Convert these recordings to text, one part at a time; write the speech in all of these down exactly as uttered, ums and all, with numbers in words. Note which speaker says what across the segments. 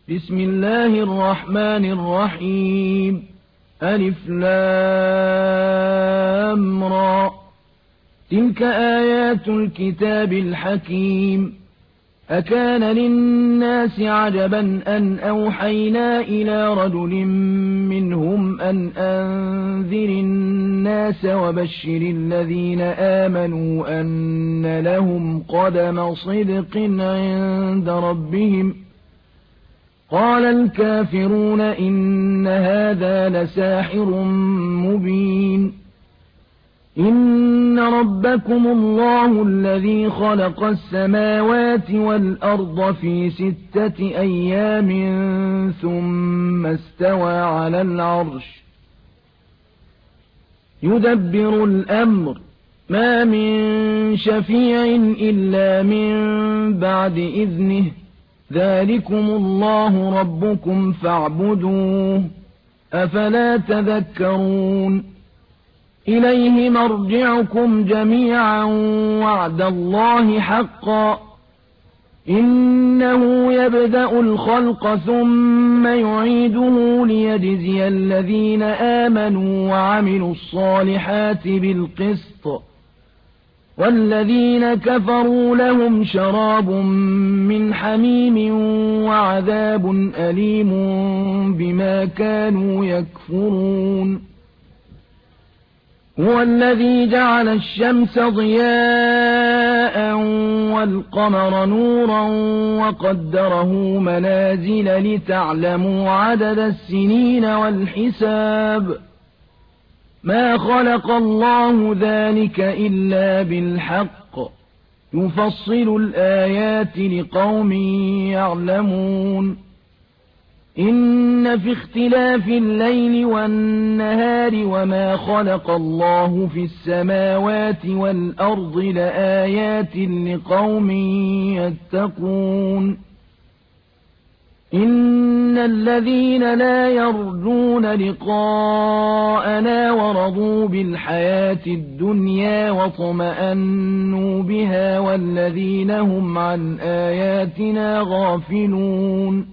Speaker 1: بسم الله الرحمن الرحيم ألف لام را تلك آيات الكتاب الحكيم أكان للناس عجبا أن أوحينا إلى رجل منهم أن أنذر الناس وبشر الذين آمنوا أن لهم قدم صدق عند ربهم قال الكافرون إن هذا لساحر مبين إن ربكم الله الذي خلق السماوات والأرض في ستة أيام ثم استوى على العرش يدبر الأمر ما من شفيع إلا من بعد إذنه ذلكم الله ربكم فاعبدوه أفلا تذكرون إليه مرجعكم جميعا وعد الله حقا إنه يبدأ الخلق ثم يعيده ليجزي الذين آمنوا وعملوا الصالحات بالقسط والذين كفروا لهم شراب من حميم وعذاب أليم بما كانوا يكفرون هو الذي جعل الشمس ضياء والقمر نورا وقدره منازل لتعلموا عدد السنين والحساب ما خلق الله ذلك إلا بالحق يفصل الآيات لقوم يعلمون إن في اختلاف الليل والنهار وما خلق الله في السماوات والأرض لآيات لقوم يتقون إن الذين لا يرجون لقاءنا ورضوا بالحياة الدنيا واطمأنوا بها والذين هم عن آياتنا غافلون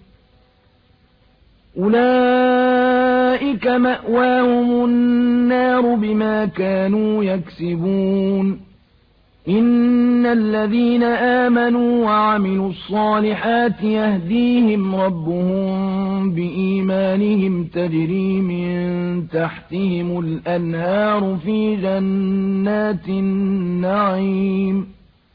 Speaker 1: أولئك مأواهم النار بما كانوا يكسبون إن الذين آمنوا وعملوا الصالحات يهديهم ربهم بإيمانهم تجري من تحتهم الأنهار في جنات النعيم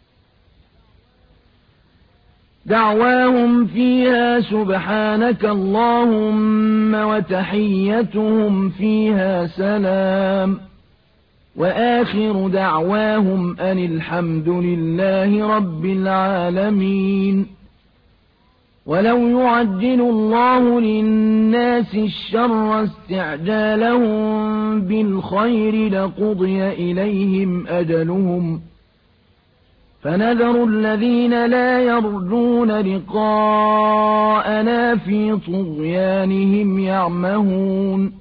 Speaker 1: دعواهم فيها سبحانك اللهم وتحيتهم فيها سلام وآخر دعواهم أن الحمد لله رب العالمين ولو يعجل الله للناس الشر استعجالهم بالخير لقضي إليهم أجلهم فنذر الذين لا يرجون لقاءنا في طغيانهم يعمهون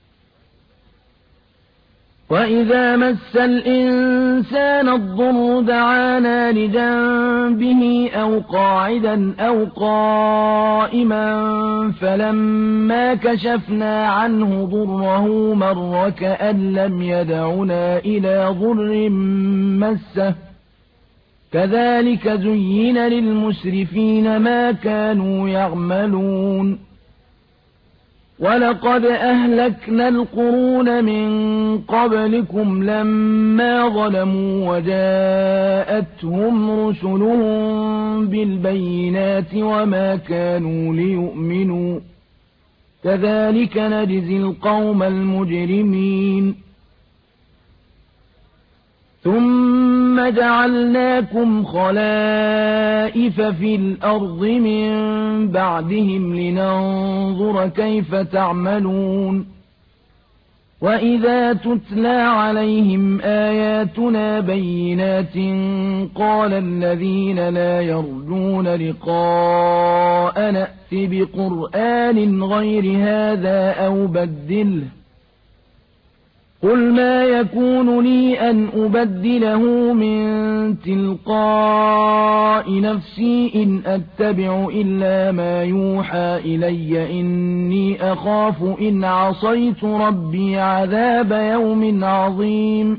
Speaker 1: وإذا مس الإنسان الضر دعانا لجنبه أو قاعدا أو قائما فلما كشفنا عنه ضره مر كأن لم يدعنا إلى ضر مسه كذلك زين للمسرفين ما كانوا يعملون ولقد أهلكنا القرون من قبلكم لما ظلموا وجاءتهم رسلهم بالبينات وما كانوا ليؤمنوا كذلك نجزي القوم المجرمين ثم جعلناكم خلائف في الأرض من بعدهم لننظر كيف تعملون وإذا تتلى عليهم آياتنا بينات قال الذين لا يرجون لقاء نأت بقرآن غير هذا أو بدله قُلْ مَا يَكُونُ لِي أَنْ أُبَدِّلَهُ مِنْ تِلْقَاءِ نَفْسِي إِنْ أَتَّبِعُ إِلَّا مَا يُوحَى إِلَيَّ إِنِّي أَخَافُ إِنْ عَصَيْتُ رَبِّي عَذَابَ يَوْمٍ عَظِيمٍ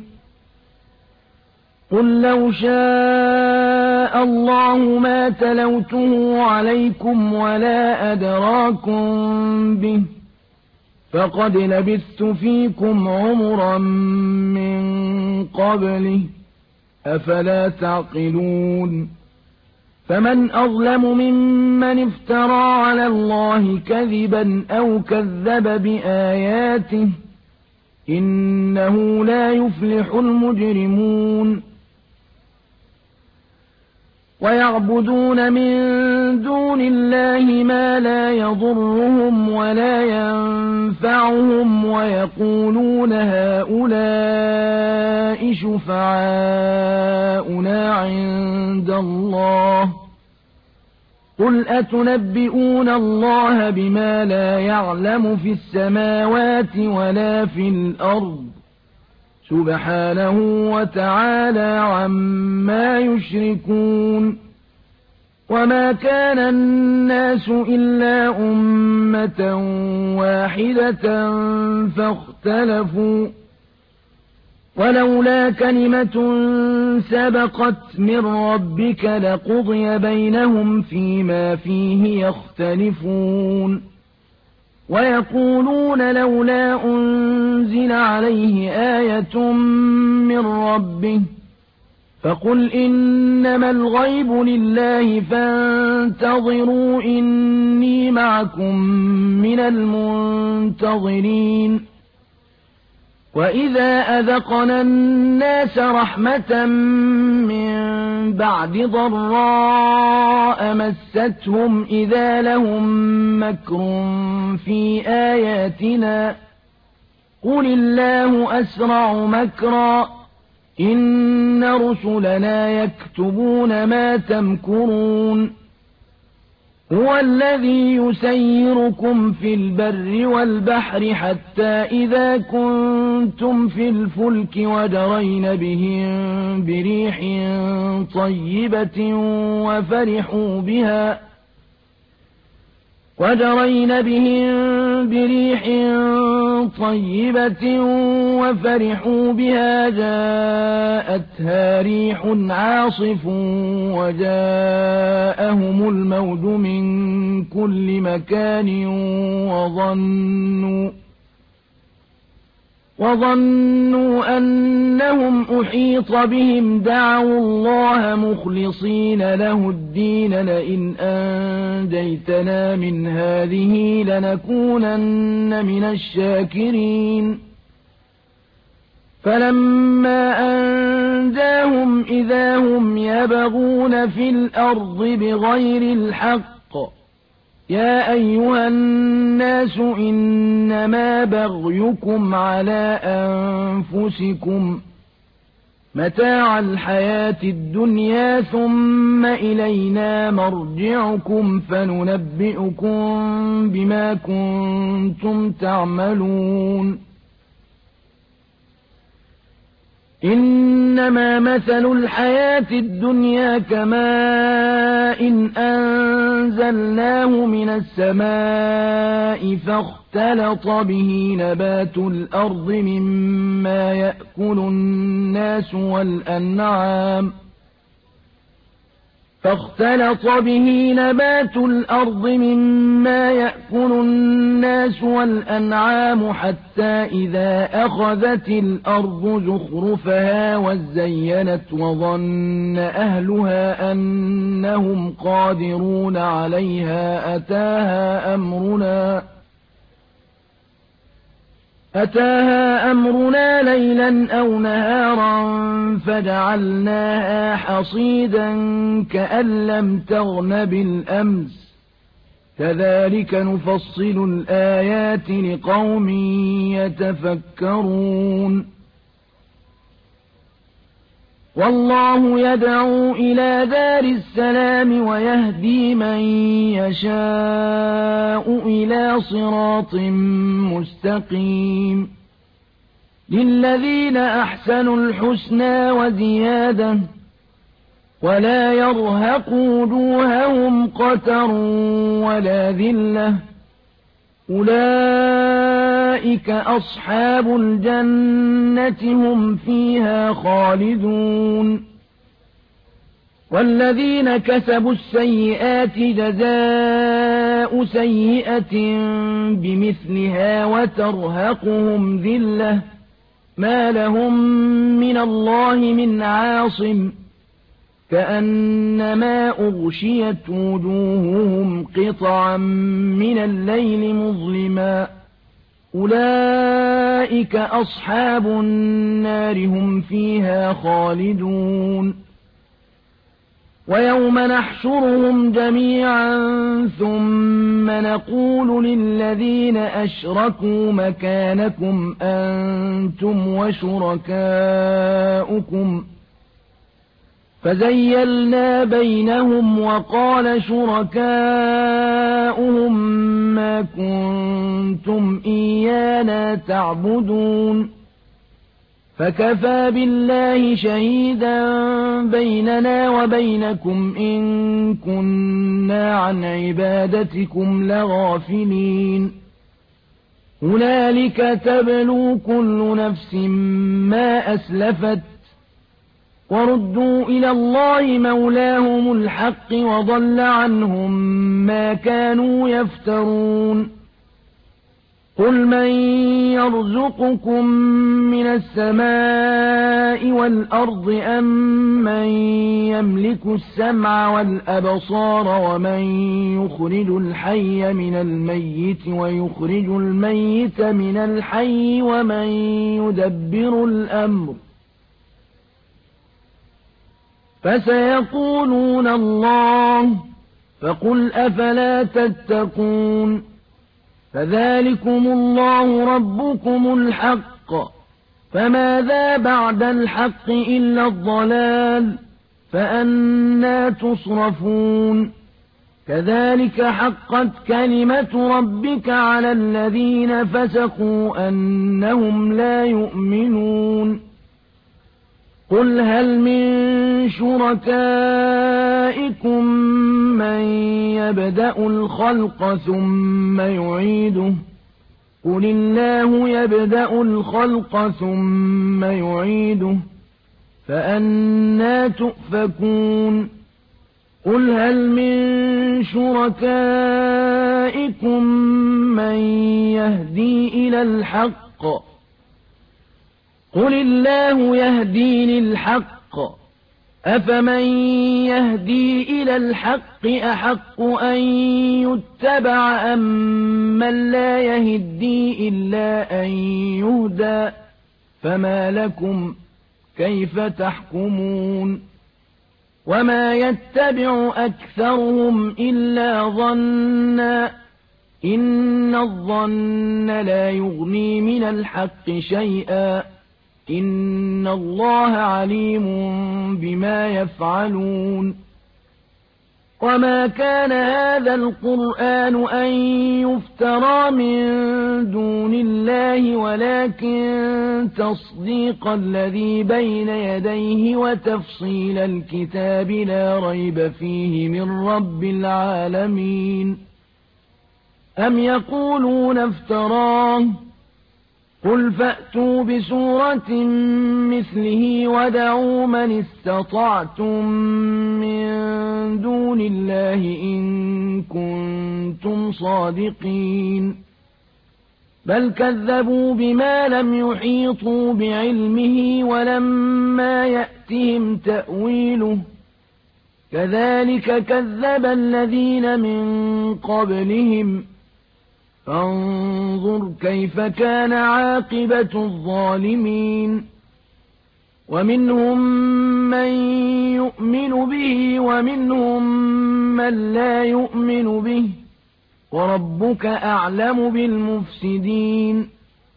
Speaker 1: قُل لَّوْ شَاءَ اللَّهُ مَا تَلَوْتُهُ عَلَيْكُمْ وَلَا أَدْرَاكُم بِهِ فَقَدْ لَبِثْتُ فِيكُمْ عُمُرًا مِّن قَبْلِهِ أَفَلَا تَعْقِلُونَ فَمَنْ أَظْلَمُ مِمَّنِ افْتَرَىٰ عَلَى اللَّهِ كَذِبًا أَوْ كَذَّبَ بِآيَاتِهِ إِنَّهُ لا يُفْلِحُ الْمُجْرِمُونَ وَيَعْبُدُونَ مِن دُونِ اللَّهِ مَا لَا يَضُرُّهُمْ وَلَا يَنفَعُهُمْ وَيَقُولُونَ هَٰؤُلَاءِ شُفَعَاؤُنَا عِندَ اللَّهِ قُلْ أَتُنَبِّئُونَ اللَّهَ بِمَا لَا يَعْلَمُ فِي السَّمَاوَاتِ وَلَا فِي الْأَرْضِ سُبْحَانَهُ وَتَعَالَىٰ عَمَّا يُشْرِكُونَ وَمَا كَانَ النَّاسُ إِلَّا أُمَّةً وَاحِدَةً فَاخْتَلَفُوا وَلَوْلَا كَلِمَةٌ سَبَقَتْ مِن رَّبِّكَ لَقُضِيَ بَيْنَهُمْ فِيمَا فِيهِ يَخْتَلِفُونَ وَيَقُولُونَ لَوْلَا أُنزِلَ عَلَيْهِ آيَةٌ مِّن رَّبِّهِ فَقُلْ إِنَّمَا الْغَيْبُ لِلَّهِ فَانتَظِرُوا إِنِّي مَعَكُم مِّنَ الْمُنتَظِرِينَ وَإِذَا أَذَقْنَا النَّاسَ رَحْمَةً مِّن بَعْدِ ضَرَّاءَ مَسَّتْهُمْ إِذَا لَهُم مَّكْرٌ فِي آيَاتِنَا قُلِ اللَّهُ أَسْرَعُ مَكْرًا إِنَّ رُسُلَنَا يَكْتُبُونَ مَا تَمْكُرُونَ هُوَ الَّذِي يُسَيِّرُكُمْ فِي الْبَرِّ وَالْبَحْرِ حَتَّىٰ إِذَا كُنتُمْ فِي الْفُلْكِ وَجَرَيْنَ بِهِم بِرِيحٍ طَيِّبَةٍ وَفَرِحُوا بِهَا وَجَرَيْنَ بِهِم بِرِيحٍ طَيِّبَةٍ وَفَرِحُوا بِهَا جَاءَتْهَا رِيحٌ عَاصِفٌ وَجَاءَهُمُ الْمَوْجُ مِن كُلِّ مَكَانٍ وَظَنُّوا وَظَنُّوا أَنَّهُمْ أُحِيطَ بِهِمْ دَعَوُا اللَّهَ مُخْلِصِينَ لَهُ الدِّينَ لَئِنْ أَنجَيْتَنَا مِنْ هَٰذِهِ لَنَكُونَنَّ مِنَ الشَّاكِرِينَ فَلَمَّا أَنجَاهُمْ إِذَا هُمْ يَبْغُونَ فِي الْأَرْضِ بِغَيْرِ الْحَقِّ يَا أَيُّهَا النَّاسُ إِنَّمَا بَغْيُكُمْ عَلَىٰ أَنفُسِكُم مَّتَاعَ الْحَيَاةِ الدُّنْيَا ثُمَّ إِلَيْنَا مَرْجِعُكُمْ فَنُنَبِّئُكُم بِمَا كُنتُمْ تَعْمَلُونَ إِنَّمَا مَثَلُ الْحَيَاةِ الدُّنْيَا كَمَاءٍ أَنزَلْنَاهُ مِنَ السَّمَاءِ فَاخْتَلَطَ بِهِ نَبَاتُ الْأَرْضِ مِمَّا يَأْكُلُ النَّاسُ وَالْأَنْعَامُ فاختلط به نبات الأرض مما يأكل الناس والأنعام حتى إذا أخذت الأرض زخرفها وزينت وظن أهلها أنهم قادرون عليها أتاها أمرنا أتاها أمرنا ليلا أو نهارا فجعلناها حصيدا كأن لم تغن بالأمس كذلك نفصل الآيات لقوم يتفكرون والله يدعو إلى دار السلام ويهدي من يشاء إلى صراط مستقيم للذين أحسنوا الحسنى وزيادة ولا يرهق وجوههم قتر ولا ذلة أولئك أصحاب الجنة هم فيها خالدون والذين كسبوا السيئات جزاء سيئة بمثلها وترهقهم ذلة ما لهم من الله من عاصم كأنما أغشيت وجوههم قطعا من الليل مظلما أولئك أصحاب النار هم فيها خالدون ويوم نحشرهم جميعا ثم نقول للذين أشركوا مكانكم أنتم وشركاؤكم فزيلنا بينهم وقال شركاؤهم ما كنتم إيانا تعبدون فكفى بالله شهيدا بيننا وبينكم إن كنا عن عبادتكم لغافلين هنالك تبلو كل نفس ما أسلفت وردوا إلى الله مولاهم الحق وضل عنهم ما كانوا يفترون قل من يرزقكم من السماء والأرض أم من يملك السمع والأبصار ومن يخرج الحي من الميت ويخرج الميت من الحي ومن يدبر الأمر فسيقولون الله فقل أفلا تتقون فذلكم الله ربكم الحق فماذا بعد الحق إلا الضلال فأنى تصرفون كذلك حقت كلمة ربك على الذين فسقوا أنهم لا يؤمنون قل هل من شركائكم من يبدأ الخلق ثم يعيده قل الله يبدأ الخلق ثم يعيده فأنى تؤفكون قل هل من شركائكم من يهدي إلى الحق قل الله يهدي للحق أفمن يهدي إلى الحق أحق أن يتبع أم من لا يهدي إلا أن يهدى فما لكم كيف تحكمون وما يتبع أكثرهم إلا ظنا إن الظن لا يغني من الحق شيئا إن الله عليم بما يفعلون وما كان هذا القرآن أن يفترى من دون الله ولكن تصديق الذي بين يديه وتفصيل الكتاب لا ريب فيه من رب العالمين أم يقولون افتراه قل فأتوا بسورة مثله ودعوا من استطعتم من دون الله إن كنتم صادقين بل كذبوا بما لم يحيطوا بعلمه ولما يأتهم تأويله كذلك كذب الذين من قبلهم فانظر كيف كان عاقبة الظالمين ومنهم من يؤمن به ومنهم من لا يؤمن به وربك أعلم بالمفسدين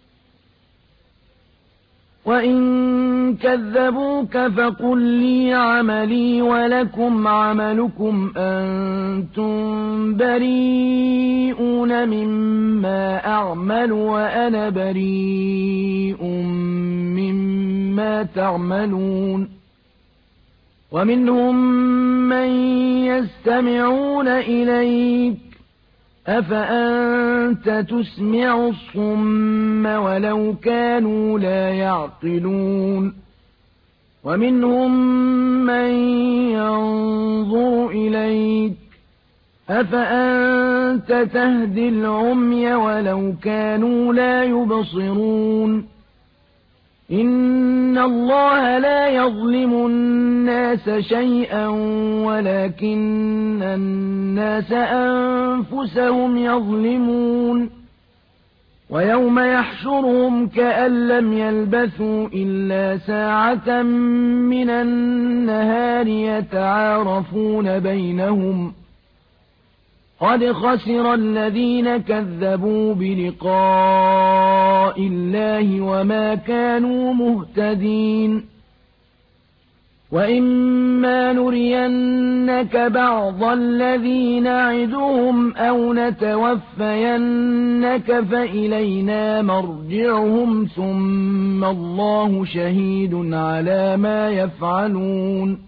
Speaker 1: وإن كذبوك فقل لي عملي ولكم عملكم أنتم بريئون مما أعمل وأنا بريء بما تعملون ومنهم من يستمعون إليك أفأنت تسمع الصم ولو كانوا لا يعقلون ومنهم من ينظر إليك أفأنت تهدي العمي ولو كانوا لا يبصرون إن الله لا يظلم الناس شيئا ولكن الناس أنفسهم يظلمون ويوم يحشرهم كأن لم يلبثوا إلا ساعة من النهار يتعارفون بينهم قد خسر الذين كذبوا بلقاء الله وما كانوا مهتدين وإما نرينك بعض الذي نعدهم أو نتوفينك فإلينا مرجعهم ثم الله شهيد على ما يفعلون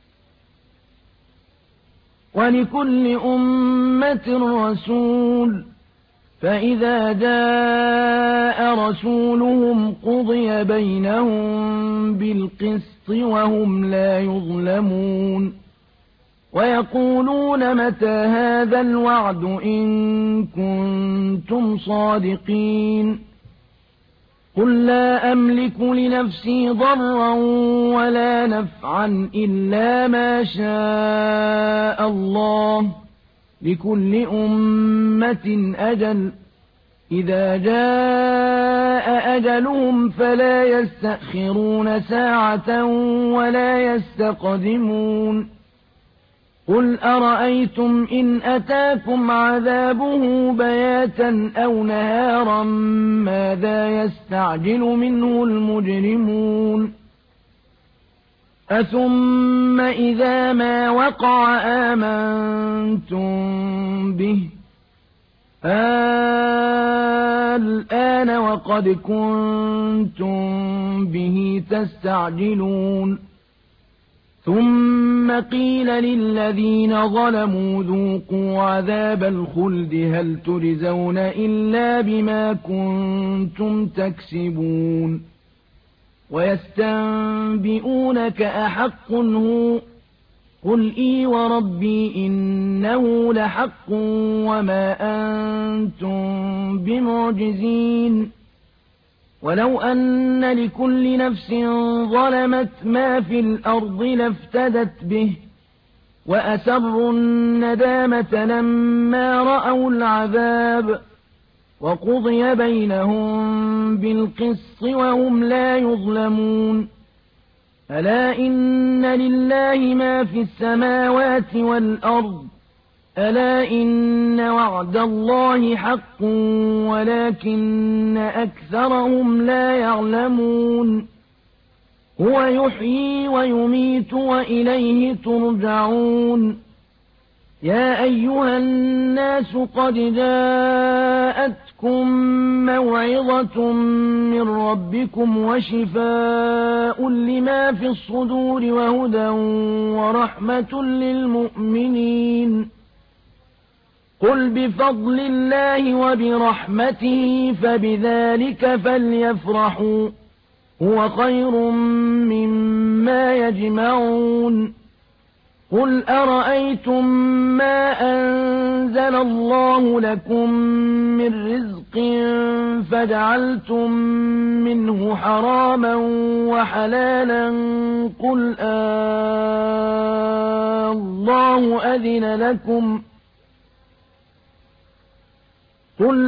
Speaker 1: ولكل أمة رسول فإذا جاء رسولهم قضي بينهم بالقسط وهم لا يظلمون ويقولون متى هذا الوعد إن كنتم صادقين قل لا أملك لنفسي ضرا ولا نفعا إلا ما شاء الله لكل أمة أجل إذا جاء أجلهم فلا يستأخرون ساعة ولا يستقدمون قل أرأيتم إن أتاكم عذابه بياتا أو نهارا ماذا يستعجل منه المجرمون أثم إذا ما وقع آمنتم به الآن وقد كنتم به تستعجلون ثم قيل للذين ظلموا ذوقوا عذاب الخلد هل تجزون إلا بما كنتم تكسبون ويستنبئونك أحق هو قل إي وربي إنه لحق وما أنتم بمعجزين ولو أن لكل نفس ظلمت ما في الأرض لافتدت به وأسروا الندامة لما رأوا العذاب وقضي بينهم بالقسط وهم لا يظلمون ألا إن لله ما في السماوات والأرض ألا إن وعد الله حق ولكن أكثرهم لا يعلمون هو يحيي ويميت وإليه ترجعون يا أيها الناس قد جاءتكم موعظة من ربكم وشفاء لما في الصدور وهدى ورحمة للمؤمنين قل بفضل الله وبرحمته فبذلك فليفرحوا هو خير مما يجمعون قل أرأيتم ما أنزل الله لكم من رزق فجعلتم منه حراما وحلالا قل آه الله أذن لكم قل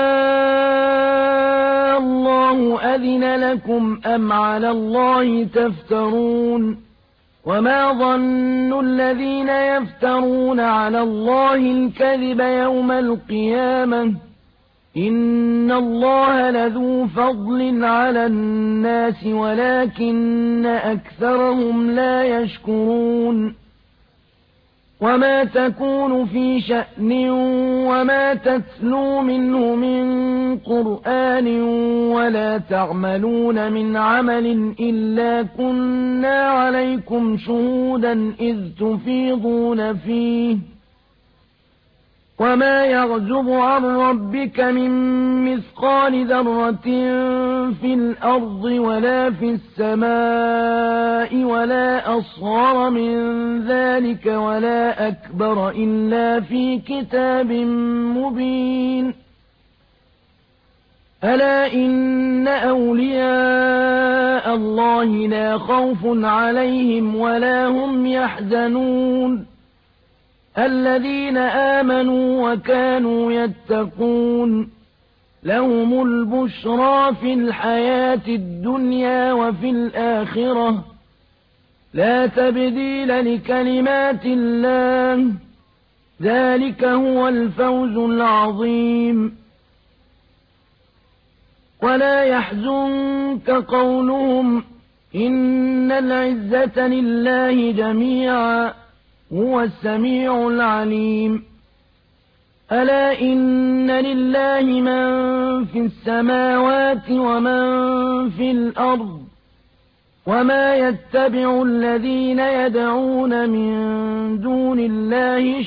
Speaker 1: آه الله أذن لكم أم على الله تفترون وما ظن الذين يفترون على الله الكذب يوم القيامة إن الله لذو فضل على الناس ولكن أكثرهم لا يشكرون وما تكون في شأن وما تتلو منه من قرآن ولا تعملون من عمل إلا كنا عليكم شهودا إذ تفيضون فيه وما يعزب عن ربك من مثقال ذرة في الأرض ولا في السماء ولا أصغر من ذلك ولا أكبر إلا في كتاب مبين ألا إن أولياء الله لا خوف عليهم ولا هم يحزنون الذين آمنوا وكانوا يتقون لهم البشرى في الحياة الدنيا وفي الآخرة لا تبديل لكلمات الله ذلك هو الفوز العظيم ولا يحزنك قولهم إن العزة لله جميعا هو السميع العليم ألا إن لله من في السماوات ومن في الأرض وما يتبع الذين يدعون من دون الله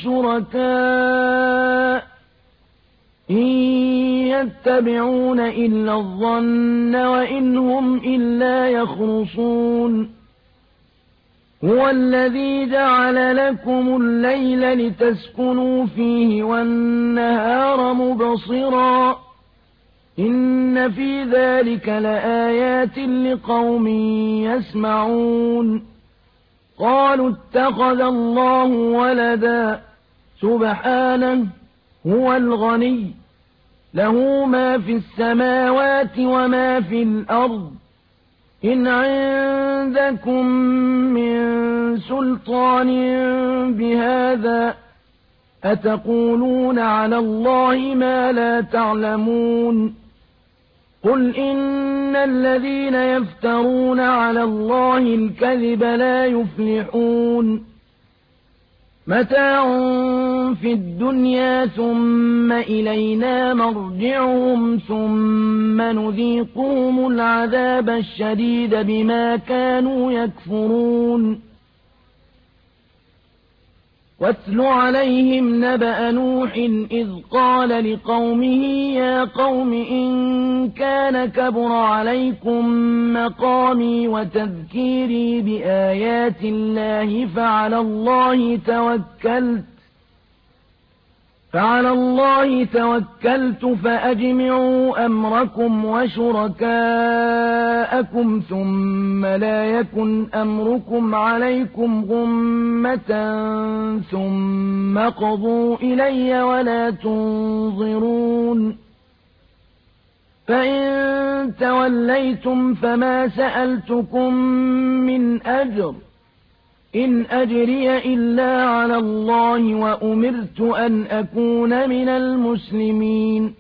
Speaker 1: شركاء إن يتبعون إلا الظن وإن هم إلا يخرصون هو الذي جعل لكم الليل لتسكنوا فيه والنهار مبصرا إن في ذلك لآيات لقوم يسمعون قالوا اتخذ الله ولدا سبحانه هو الغني له ما في السماوات وما في الأرض إن عندكم من سلطان بهذا أتقولون على الله ما لا تعلمون قل إن الذين يفترون على الله الكذب لا يفلحون متاع في الدنيا ثم إلينا مرجعهم ثم نذيقهم العذاب الشديد بما كانوا يكفرون واتل عليهم نبأ نوح إذ قال لقومه يا قوم إن كان كبر عليكم مقامي وتذكيري بآيات الله فعلى الله توكلت فعلى الله توكلت فأجمعوا أمركم وشركاءكم ثم لا يكن أمركم عليكم غمة ثم قضوا إلي ولا تنظرون فإن توليتم فما سألتكم من أجر إن أجري إلا على الله وأمرت أن أكون من المسلمين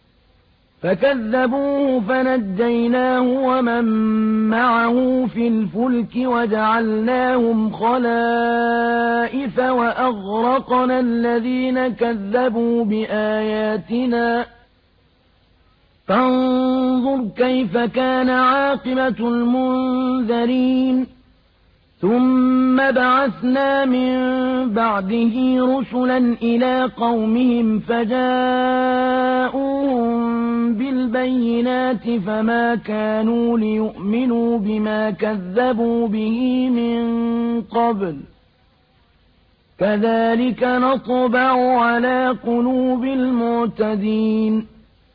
Speaker 1: فكذبوه فنجيناه ومن معه في الفلك وجعلناهم خلائف وأغرقنا الذين كذبوا بآياتنا فانظر كيف كان عاقبة المنذرين ثم بعثنا من بعده رسلا إلى قومهم فجاءوهم بالبينات فما كانوا ليؤمنوا بما كذبوا به من قبل كذلك نطبع على قلوب المعتدين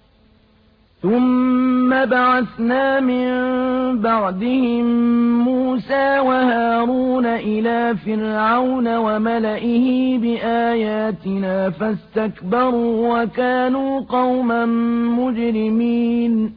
Speaker 1: ثم بعثنا من بعدهم موسى وهارون إلى فرعون وملئه بآياتنا فاستكبروا وكانوا قوما مجرمين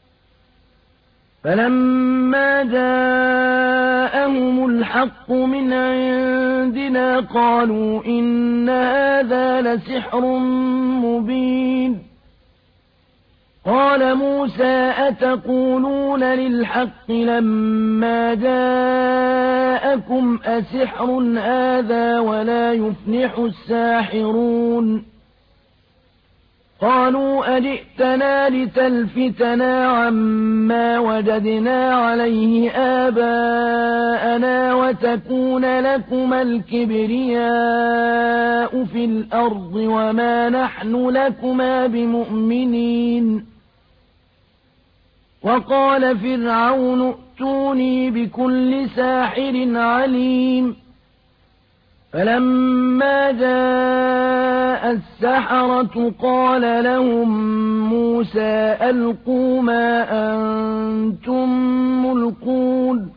Speaker 1: فلما جاءهم الحق من عندنا قالوا إن هذا لسحر مبين قال موسى أتقولون للحق لما جاءكم أسحر هذا ولا يفلح الساحرون قالوا أجئتنا لتلفتنا عما وجدنا عليه آباءنا وتكون لكما الكبرياء في الأرض وما نحن لكما بمؤمنين وقال فرعون ائتوني بكل ساحر عليم فلما جاء السحرة قال لهم موسى ألقوا ما أنتم ملقون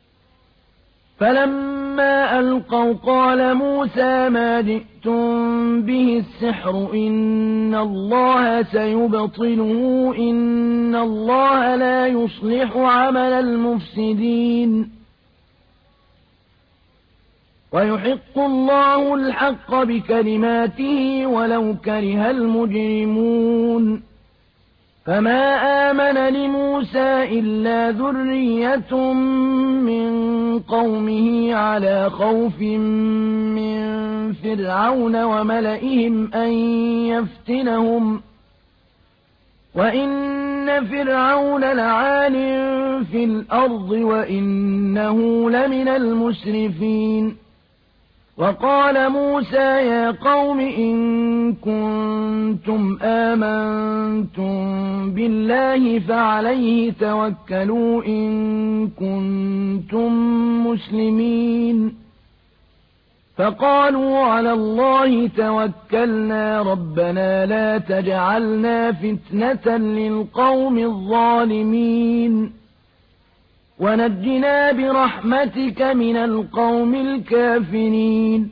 Speaker 1: فلما ألقوا قال موسى ما جئتم به السحر إن الله سيبطله إن الله لا يصلح عمل المفسدين ويحق الله الحق بكلماته ولو كره المجرمون فما آمن لموسى إلا ذرية من قومه على خوف من فرعون وملئهم أن يفتنهم وإن فرعون لعال في الأرض وإنه لمن المسرفين وقال موسى يا قوم إن كنتم آمنتم بالله فعليه توكلوا إن كنتم مسلمين فقالوا على الله توكلنا ربنا لا تجعلنا فتنة للقوم الظالمين ونجنا برحمتك من القوم الكافرين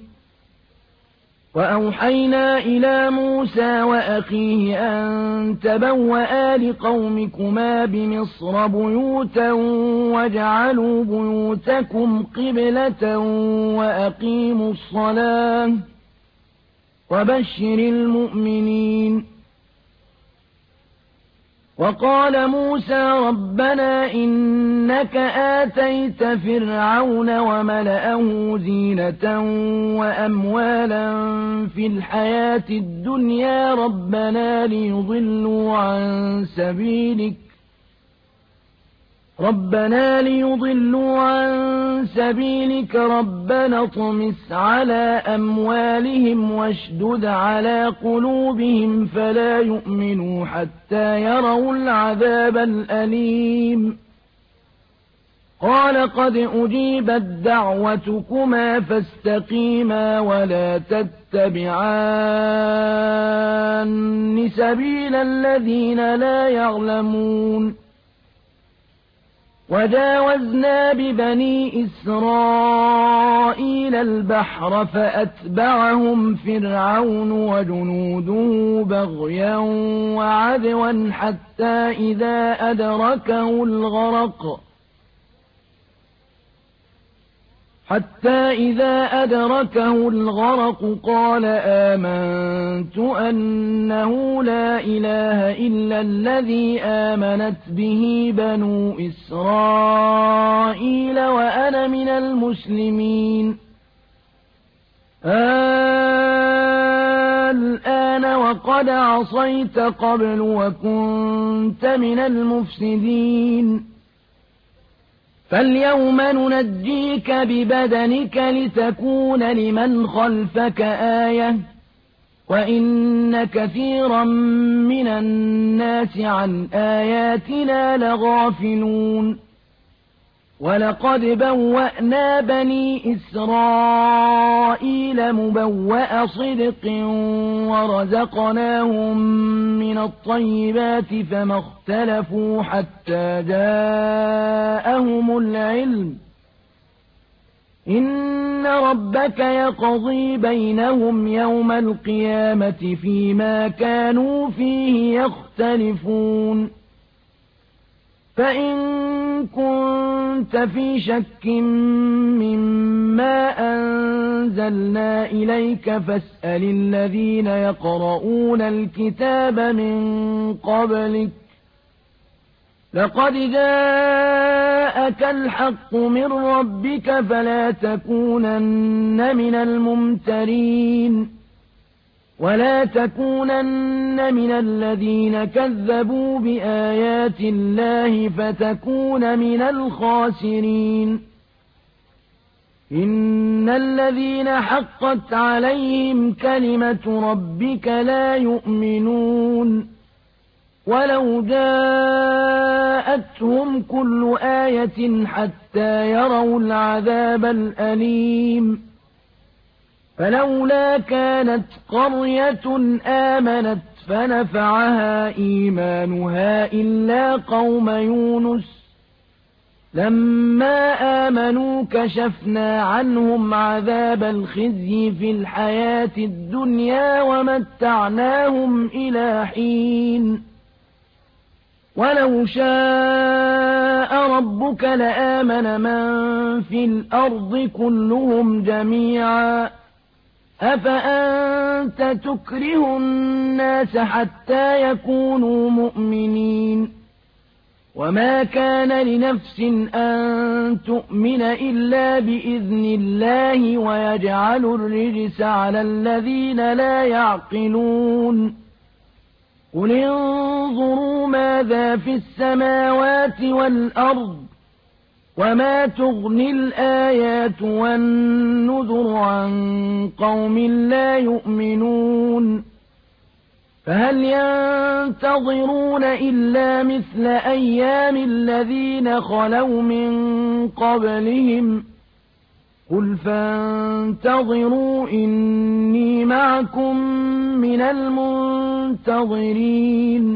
Speaker 1: وأوحينا إلى موسى وأخيه أن تبوأ لقومكما بمصر بيوتا واجعلوا بيوتكم قبلة وأقيموا الصلاة وبشر المؤمنين وقال موسى ربنا إنك آتيت فرعون وملأه زينة وأموالا في الحياة الدنيا ربنا ليضلوا عن سبيلك ربنا ليضلوا عن سبيلك ربنا اطمس على أموالهم واشدد على قلوبهم فلا يؤمنوا حتى يروا العذاب الأليم قال قد أجيبت دعوتكما فاستقيما ولا تتبعان سبيل الذين لا يعلمون وجاوزنا ببني إسرائيل البحر فأتبعهم فرعون وجنوده بغيا وعدوا حتى إذا أدركه الغرق حتى إذا أدركه الغرق قال آمنت أنه لا إله إلا الذي آمنت به بنو إسرائيل وأنا من المسلمين الآن وقد عصيت قبل وكنت من المفسدين فاليوم ننجيك ببدنك لتكون لمن خلفك آية وإن كثيرا من الناس عن آياتنا لغافلون ولقد بوأنا بني إسرائيل مبوأ صدق ورزقناهم من الطيبات فما اختلفوا حتى جاءهم العلم إن ربك يقضي بينهم يوم القيامة فيما كانوا فيه يختلفون فإن كنت في شك مما أنزلنا إليك فاسأل الذين يقرؤون الكتاب من قبلك لقد جاءك الحق من ربك فلا تكونن من الممترين ولا تكونن من الذين كذبوا بآيات الله فتكون من الخاسرين إن الذين حقت عليهم كلمة ربك لا يؤمنون ولو جاءتهم كل آية حتى يروا العذاب الأليم فلولا كانت قرية آمنت فنفعها إيمانها إلا قوم يونس لما آمنوا كشفنا عنهم عذاب الخزي في الحياة الدنيا ومتعناهم إلى حين ولو شاء ربك لآمن من في الأرض كلهم جميعا أفأنت تكره الناس حتى يكونوا مؤمنين وما كان لنفس أن تؤمن إلا بإذن الله ويجعل الرجس على الذين لا يعقلون قل انظروا ماذا في السماوات والأرض وما تغني الآيات والنذر عن قوم لا يؤمنون فهل ينتظرون إلا مثل أيام الذين خلوا من قبلهم قل فانتظروا إني معكم من المنتظرين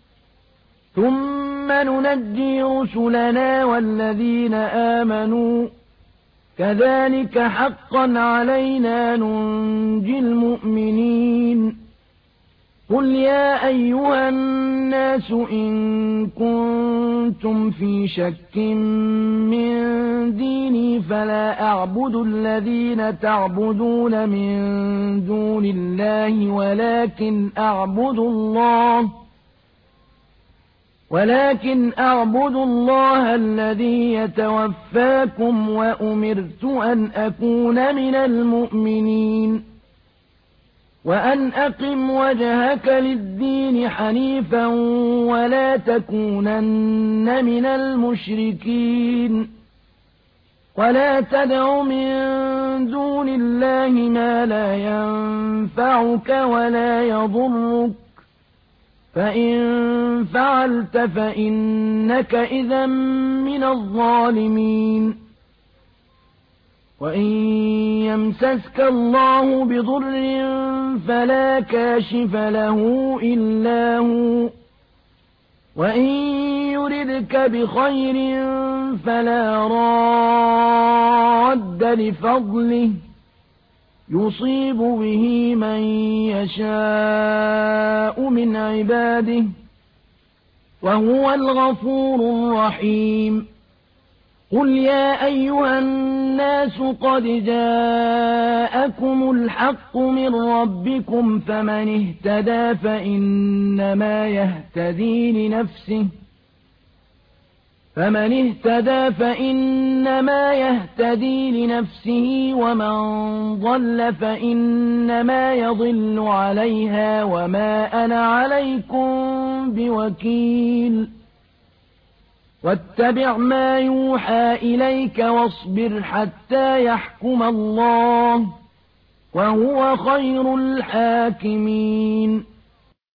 Speaker 1: ثم ننجي رسلنا والذين آمنوا كذلك حقا علينا ننجي المؤمنين قل يا أيها الناس إن كنتم في شك من ديني فلا أعبد الذين تعبدون من دون الله ولكن أعبد الله ولكن أعبد الله الذي يتوفاكم وأمرت أن أكون من المؤمنين وأن أقم وجهك للدين حنيفا ولا تكونن من المشركين ولا تدع من دون الله ما لا ينفعك ولا يضرك فإن فعلت فإنك إذا من الظالمين وإن يمسسك الله بضر فلا كاشف له إلا هو وإن يردك بخير فلا راد لفضله يصيب به من يشاء من عباده وهو الغفور الرحيم قل يا أيها الناس قد جاءكم الحق من ربكم فمن اهتدى فإنما يهتدي لنفسه فمن اهتدى فإنما يهتدي لنفسه ومن ضل فإنما يضل عليها وما أنا عليكم بوكيل واتبع ما يوحى إليك واصبر حتى يحكم الله وهو خير الحاكمين